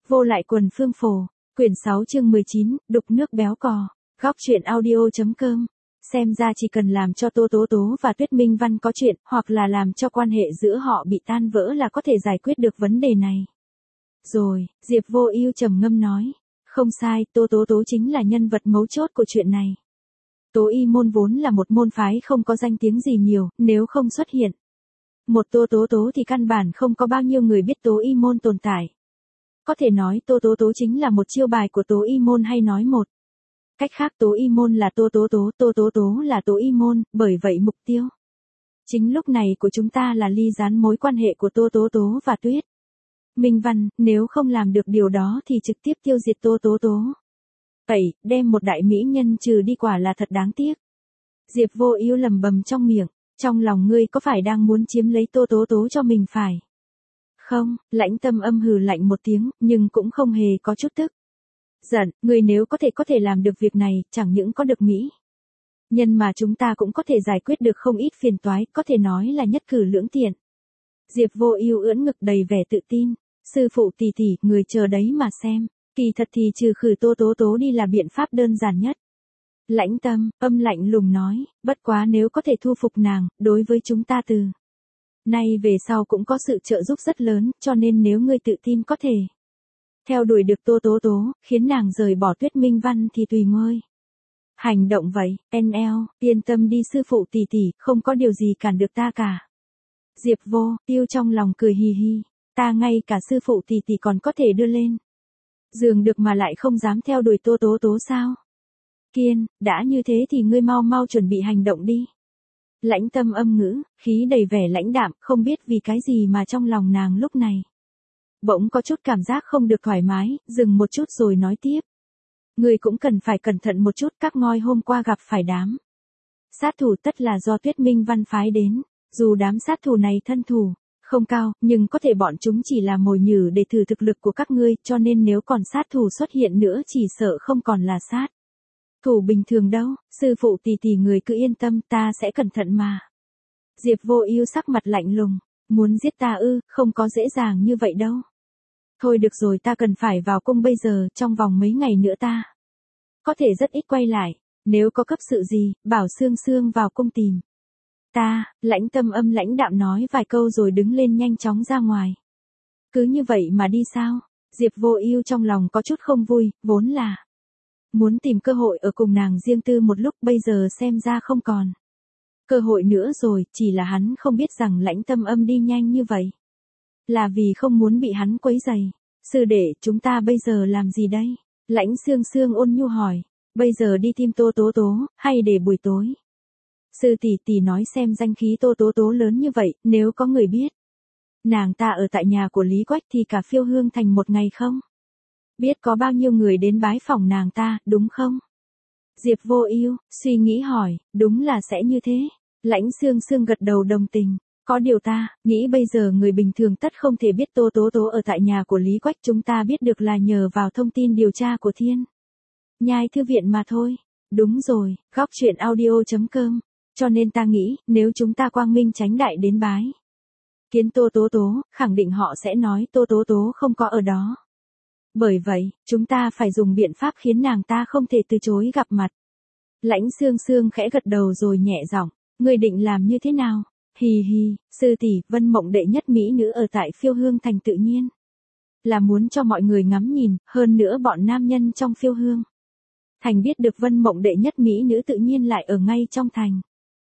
Vô lại quần phương phổ. Quyển 6 chương 19, đục nước béo cò. Góc truyện audio.com. Xem ra chỉ cần làm cho Tô Tố Tố và Tuyết Minh Văn có chuyện, hoặc là làm cho quan hệ giữa họ bị tan vỡ là có thể giải quyết được vấn đề này. Rồi, Diệp Vô Ưu trầm ngâm nói. Không sai, Tô Tố Tố chính là nhân vật mấu chốt của chuyện này. Tố Y môn vốn là một môn phái không có danh tiếng gì nhiều, nếu không xuất hiện một Tô Tố Tố thì căn bản không có bao nhiêu người biết Tố Y môn tồn tại. Có thể nói Tô Tố Tố chính là một chiêu bài của Tố Y môn, hay nói một cách khác Tố Y môn là Tô Tố Tố, Tô Tố Tố là Tố Y môn, bởi vậy mục tiêu chính lúc này của chúng ta là ly gián mối quan hệ của Tô Tố Tố và Tuyết Minh Văn, nếu không làm được điều đó thì trực tiếp tiêu diệt Tô Tố Tố. Vậy, đem một đại mỹ nhân trừ đi quả là thật đáng tiếc. Diệp Vô Ưu lẩm bẩm trong miệng, trong lòng ngươi có phải đang muốn chiếm lấy Tô Tố Tố cho mình phải? Không, Lãnh Tâm Âm hừ lạnh một tiếng, nhưng cũng không hề có chút tức giận, ngươi nếu có thể làm được việc này, chẳng những có được mỹ nhân mà chúng ta cũng có thể giải quyết được không ít phiền toái, có thể nói là nhất cử lưỡng tiện. Diệp Vô Ưu ưỡn ngực đầy vẻ tự tin, sư phụ tỷ tỷ, người chờ đấy mà xem, kỳ thật thì trừ khử Tô Tố Tố đi là biện pháp đơn giản nhất. Lãnh Tâm Âm lạnh lùng nói, bất quá nếu có thể thu phục nàng, đối với chúng ta từ nay về sau cũng có sự trợ giúp rất lớn, cho nên nếu ngươi tự tin có thể theo đuổi được Tô Tố Tố, khiến nàng rời bỏ Tuyết Minh Văn thì tùy ngươi hành động vậy. NL, yên tâm đi sư phụ tỷ tỷ, không có điều gì cản được ta cả. Diệp Vô Ưu trong lòng cười hì hì, ta ngay cả sư phụ tỷ tỷ còn có thể đưa lên giường được mà lại không dám theo đuổi Tô Tố Tố sao? Kiên, đã như thế thì ngươi mau mau chuẩn bị hành động đi. Lãnh Tâm Âm ngữ, khí đầy vẻ lãnh đạm, không biết vì cái gì mà trong lòng nàng lúc này bỗng có chút cảm giác không được thoải mái, dừng một chút rồi nói tiếp. Ngươi cũng cần phải cẩn thận một chút, các ngôi hôm qua gặp phải đám sát thủ tất là do Tuyết Minh Văn phái đến, dù đám sát thủ này thân thủ không cao, nhưng có thể bọn chúng chỉ là mồi nhử để thử thực lực của các ngươi, cho nên nếu còn sát thủ xuất hiện nữa chỉ sợ không còn là sát thủ bình thường đâu, sư phụ tỷ tỷ người cứ yên tâm, ta sẽ cẩn thận mà. Diệp Vô Ưu sắc mặt lạnh lùng, muốn giết ta ư, không có dễ dàng như vậy đâu. Thôi được rồi, ta cần phải vào cung bây giờ, trong vòng mấy ngày nữa ta có thể rất ít quay lại, nếu có cấp sự gì, bảo Sương Sương vào cung tìm ta. Lãnh Tâm Âm lãnh đạm nói vài câu rồi đứng lên nhanh chóng ra ngoài. Cứ như vậy mà đi sao? Diệp Vô Ưu trong lòng có chút không vui, vốn là muốn tìm cơ hội ở cùng nàng riêng tư một lúc, bây giờ xem ra không còn cơ hội nữa rồi, chỉ là hắn không biết rằng Lãnh Tâm Âm đi nhanh như vậy là vì không muốn bị hắn quấy rầy. Sư đệ, chúng ta bây giờ làm gì đây? Lãnh Sương Sương ôn nhu hỏi, bây giờ đi tìm Tô Tố Tố, hay để buổi tối? Sư tỷ tỷ nói xem danh khí Tô Tố Tố lớn như vậy, nếu có người biết nàng ta ở tại nhà của Lý Quách thì cả Phiêu Hương thành một ngày không biết có bao nhiêu người đến bái phỏng nàng ta, đúng không? Diệp Vô Ưu suy nghĩ hỏi, đúng là sẽ như thế. Lãnh Sương Sương gật đầu đồng tình, có điều ta nghĩ bây giờ người bình thường tất không thể biết Tô Tố Tố ở tại nhà của Lý Quách, chúng ta biết được là nhờ vào thông tin điều tra của Thiên Nhai thư viện mà thôi. Đúng rồi, góc truyện audio.com. Cho nên ta nghĩ, nếu chúng ta quang minh chánh đại đến bái kiến Tô Tố Tố, khẳng định họ sẽ nói Tô Tố Tố không có ở đó. Bởi vậy, chúng ta phải dùng biện pháp khiến nàng ta không thể từ chối gặp mặt. Lãnh Sương Sương khẽ gật đầu rồi nhẹ giọng, ngươi định làm như thế nào? Hì hì, sư tỷ, Vân Mộng đệ nhất mỹ nữ ở tại Phiêu Hương thành tự nhiên là muốn cho mọi người ngắm nhìn, hơn nữa bọn nam nhân trong Phiêu Hương thành biết được Vân Mộng đệ nhất mỹ nữ tự nhiên lại ở ngay trong thành,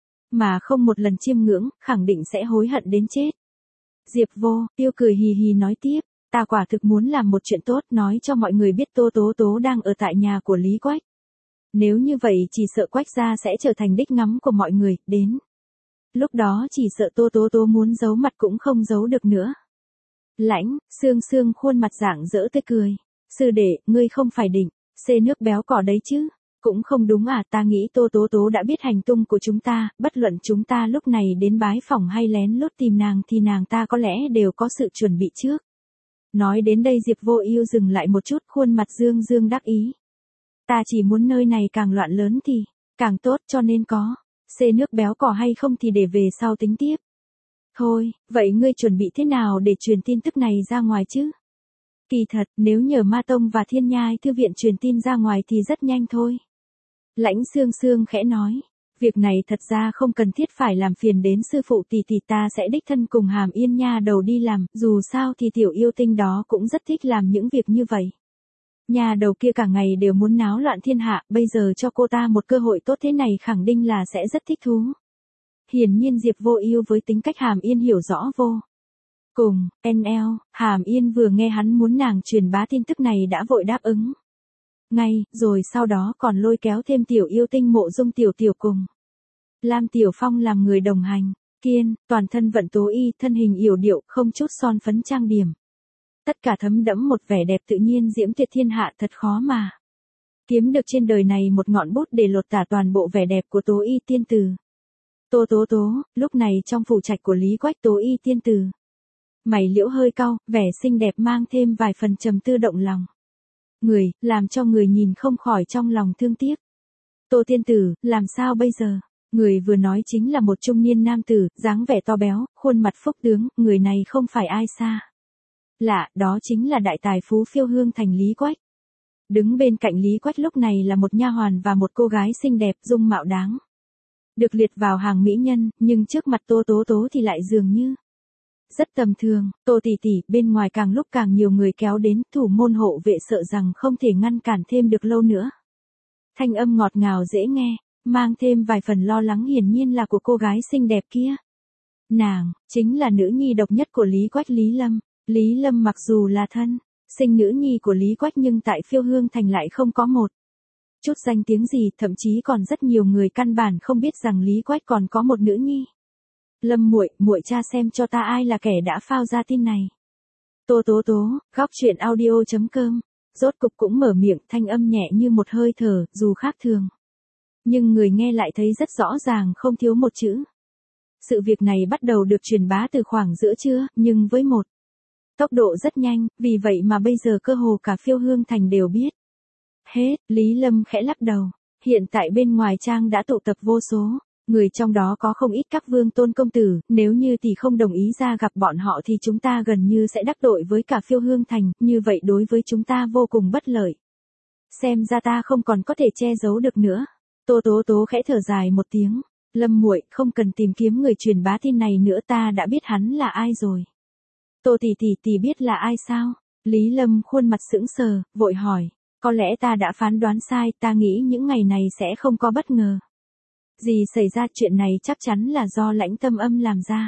mà không một lần chiêm ngưỡng, khẳng định sẽ hối hận đến chết. Diệp Vô Ưu cười hì hì nói tiếp, ta quả thực muốn làm một chuyện tốt, nói cho mọi người biết Tô Tố Tố đang ở tại nhà của Lý Quách. Nếu như vậy chỉ sợ Quách gia sẽ trở thành đích ngắm của mọi người, đến lúc đó chỉ sợ Tô Tố Tố muốn giấu mặt cũng không giấu được nữa. Lãnh Sương Sương khuôn mặt rạng rỡ tươi cười, sư đệ, ngươi không phải định xê nước béo cò đấy chứ? Cũng không đúng à, ta nghĩ Tô Tố Tố đã biết hành tung của chúng ta, bất luận chúng ta lúc này đến bái phỏng hay lén lút tìm nàng thì nàng ta có lẽ đều có sự chuẩn bị trước. Nói đến đây Diệp Vô Ưu dừng lại một chút, khuôn mặt dương dương đắc ý. Ta chỉ muốn nơi này càng loạn lớn thì càng tốt, cho nên có xê nước béo cò hay không thì để về sau tính tiếp. Thôi, vậy ngươi chuẩn bị thế nào để truyền tin tức này ra ngoài chứ? Kỳ thật, nếu nhờ Ma Tông và Thiên Nhai Thư viện truyền tin ra ngoài thì rất nhanh thôi. Lãnh Sương Sương khẽ nói. Việc này thật ra không cần thiết phải làm phiền đến sư phụ tỷ tỷ, ta sẽ đích thân cùng Hàm Yên nha đầu đi làm, dù sao thì tiểu yêu tinh đó cũng rất thích làm những việc như vậy. Nha đầu kia cả ngày đều muốn náo loạn thiên hạ, bây giờ cho cô ta một cơ hội tốt thế này khẳng định là sẽ rất thích thú. Hiển nhiên Diệp Vô Ưu với tính cách Hàm Yên hiểu rõ vô cùng, Hàm Yên vừa nghe hắn muốn nàng truyền bá tin tức này đã vội đáp ứng. Ngay, rồi sau đó còn lôi kéo thêm tiểu yêu tinh Mộ Dung Tiểu Tiểu cùng Lam Tiểu Phong làm người đồng hành. Kiên, toàn thân vận tố y, thân hình yểu điệu, không chút son phấn trang điểm. Tất cả thấm đẫm một vẻ đẹp tự nhiên diễm tuyệt thiên hạ, thật khó mà kiếm được trên đời này một ngọn bút để lột tả toàn bộ vẻ đẹp của Tố Y tiên tử. Tố, lúc này trong phủ trạch của Lý Quách, Tố Y tiên tử mày liễu hơi cau, vẻ xinh đẹp mang thêm vài phần trầm tư động lòng người, làm cho người nhìn không khỏi trong lòng thương tiếc. Tô tiên tử, làm sao bây giờ? Người vừa nói chính là một trung niên nam tử, dáng vẻ to béo, khuôn mặt phúc tướng, người này không phải ai xa lạ, đó chính là đại tài phú Phiêu Hương Thành Lý Quách. Đứng bên cạnh Lý Quách lúc này là một nha hoàn và một cô gái xinh đẹp, dung mạo đáng được liệt vào hàng mỹ nhân, nhưng trước mặt Tố thì lại dường như rất tầm thường. Tô tỷ tỷ, bên ngoài càng lúc càng nhiều người kéo đến, thủ môn hộ vệ sợ rằng không thể ngăn cản thêm được lâu nữa. Thanh âm ngọt ngào dễ nghe, mang thêm vài phần lo lắng, hiển nhiên là của cô gái xinh đẹp kia. Nàng chính là nữ nhi độc nhất của Lý Quách, Lý Lâm. Lý Lâm mặc dù là thân sinh nữ nhi của Lý Quách nhưng tại Phiêu Hương Thành lại không có một chút danh tiếng gì, thậm chí còn rất nhiều người căn bản không biết rằng Lý Quách còn có một nữ nhi. Lâm muội tra xem cho ta ai là kẻ đã phao ra tin này. Tố, góc truyện audio.com. Rốt cục cũng mở miệng, thanh âm nhẹ như một hơi thở, dù khác thường, nhưng người nghe lại thấy rất rõ ràng, không thiếu một chữ. Sự việc này bắt đầu được truyền bá từ khoảng giữa trưa, nhưng với một tốc độ rất nhanh, vì vậy mà bây giờ cơ hồ cả Phiêu Hương Thành đều biết. Hết, Lý Lâm khẽ lắc đầu. Hiện tại bên ngoài trang đã tụ tập vô số người, trong đó có không ít các vương tôn công tử, nếu như tỷ không đồng ý ra gặp bọn họ thì chúng ta gần như sẽ đắc tội với cả Phiêu Hương Thành, như vậy đối với chúng ta vô cùng bất lợi. Xem ra ta không còn có thể che giấu được nữa. Tố khẽ thở dài một tiếng. Lâm muội, không cần tìm kiếm người truyền bá tin này nữa, ta đã biết hắn là ai rồi. Tô tỷ biết là ai sao? Lý Lâm khuôn mặt sững sờ, vội hỏi. Có lẽ ta đã phán đoán sai, ta nghĩ những ngày này sẽ không có bất ngờ gì xảy ra, chuyện này chắc chắn là do Lãnh Tâm Âm làm ra.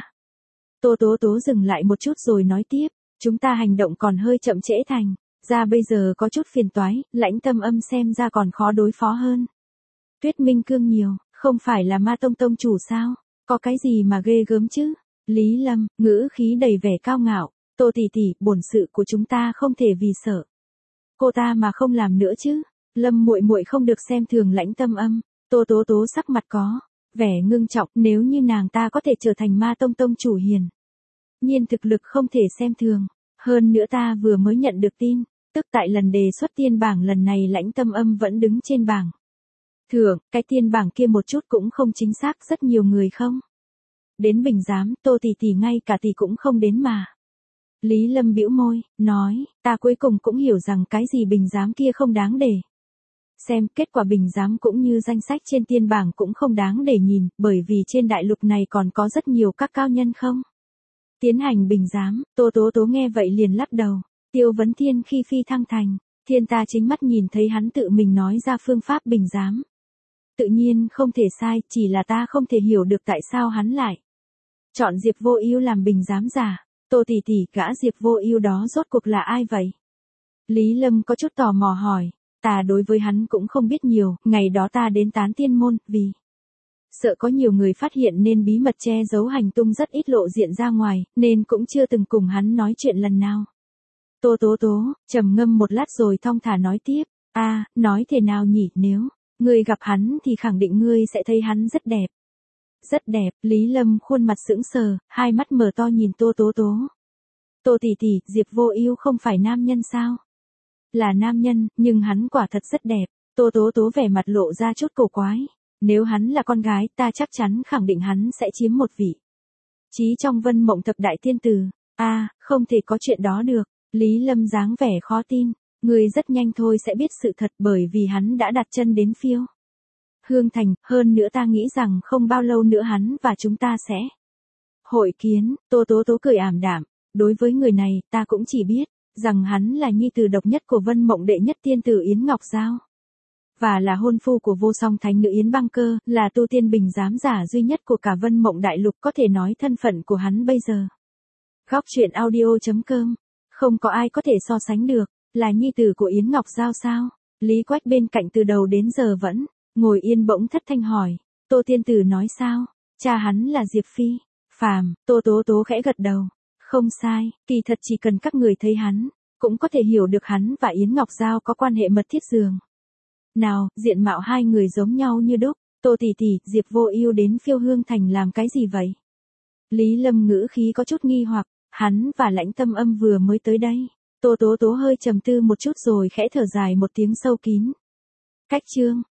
Tố dừng lại một chút rồi nói tiếp, chúng ta hành động còn hơi chậm trễ, thành ra bây giờ có chút phiền toái, Lãnh Tâm Âm xem ra còn khó đối phó hơn Tuyết Minh Cương nhiều, không phải là Ma Tông tông chủ sao? Có cái gì mà ghê gớm chứ? Lý Lâm, ngữ khí đầy vẻ cao ngạo. Tô tỷ, bổn sự của chúng ta không thể vì sợ cô ta mà không làm nữa chứ. Lâm muội không được xem thường Lãnh Tâm Âm. Tố sắc mặt có vẻ ngưng trọng, nếu như nàng ta có thể trở thành Ma Tông tông chủ, hiển nhiên thực lực không thể xem thường. Hơn nữa ta vừa mới nhận được tin, tức tại lần đề xuất tiên bảng lần này Lãnh Tâm Âm vẫn đứng trên bảng thưởng, cái tiên bảng kia một chút cũng không chính xác, rất nhiều người không đến bình giám, Tô tỷ ngay cả tỷ cũng không đến mà. Lý Lâm bĩu môi, nói, ta cuối cùng cũng hiểu rằng cái gì bình giám kia không đáng để xem, kết quả bình giám cũng như danh sách trên tiên bảng cũng không đáng để nhìn, bởi vì trên đại lục này còn có rất nhiều các cao nhân không tiến hành bình giám. Tố nghe vậy liền lắc đầu. Tiêu Vấn Thiên khi phi thăng thành thiên, ta chính mắt nhìn thấy hắn tự mình nói ra phương pháp bình giám. Tự nhiên không thể sai, chỉ là ta không thể hiểu được tại sao hắn lại chọn Diệp Vô Ưu làm bình giám giả. Tô tỷ, gã Diệp Vô Ưu đó rốt cuộc là ai vậy? Lý Lâm có chút tò mò hỏi. Ta đối với hắn cũng không biết nhiều, ngày đó ta đến Tán Tiên môn, vì sợ có nhiều người phát hiện nên bí mật che giấu hành tung, rất ít lộ diện ra ngoài, nên cũng chưa từng cùng hắn nói chuyện lần nào. Tố, trầm ngâm một lát rồi thong thả nói tiếp. Nói thế nào nhỉ, nếu ngươi gặp hắn thì khẳng định ngươi sẽ thấy hắn rất đẹp. Rất đẹp, Lý Lâm khuôn mặt sững sờ, hai mắt mở to nhìn Tố. Tô tỷ, Diệp Vô Ưu không phải nam nhân sao? Là nam nhân, nhưng hắn quả thật rất đẹp. Tố vẻ mặt lộ ra chút cổ quái. Nếu hắn là con gái, ta chắc chắn khẳng định hắn sẽ chiếm một vị trí trong Vân Mộng Thập Đại Tiên Tử. Không thể có chuyện đó được. Lý Lâm dáng vẻ khó tin, người rất nhanh thôi sẽ biết sự thật bởi vì hắn đã đặt chân đến Phiêu Hương Thành, hơn nữa ta nghĩ rằng không bao lâu nữa hắn và chúng ta sẽ hội kiến. Tô Tố Tố cười ảm đạm, đối với người này, ta cũng chỉ biết rằng hắn là nhi tử độc nhất của Vân Mộng đệ nhất tiên tử Yến Ngọc Giao, và là hôn phu của vô song thánh nữ Yến Băng Cơ, là tu tiên bình giám giả duy nhất của cả Vân Mộng đại lục, có thể nói thân phận của hắn bây giờ. Góc truyện audio.com, không có ai có thể so sánh được, là nhi tử của Yến Ngọc Giao sao? Lý Quách bên cạnh từ đầu đến giờ vẫn ngồi yên, bỗng thất thanh hỏi, Tô tiên tử nói sao? Cha hắn là Diệp Phi. Phàm, Tô Tố Tố khẽ gật đầu. Không sai, kỳ thật chỉ cần các người thấy hắn, cũng có thể hiểu được hắn và Yến Ngọc Giao có quan hệ mật thiết giường nào, diện mạo hai người giống nhau như đúc. Tô tỷ tỷ, Diệp Vô Ưu đến Phiêu Hương Thành làm cái gì vậy? Lý Lâm ngữ khí có chút nghi hoặc, hắn và Lãnh Tâm Âm vừa mới tới đây. Tô Tố Tố hơi trầm tư một chút rồi khẽ thở dài một tiếng sâu kín. Cách chương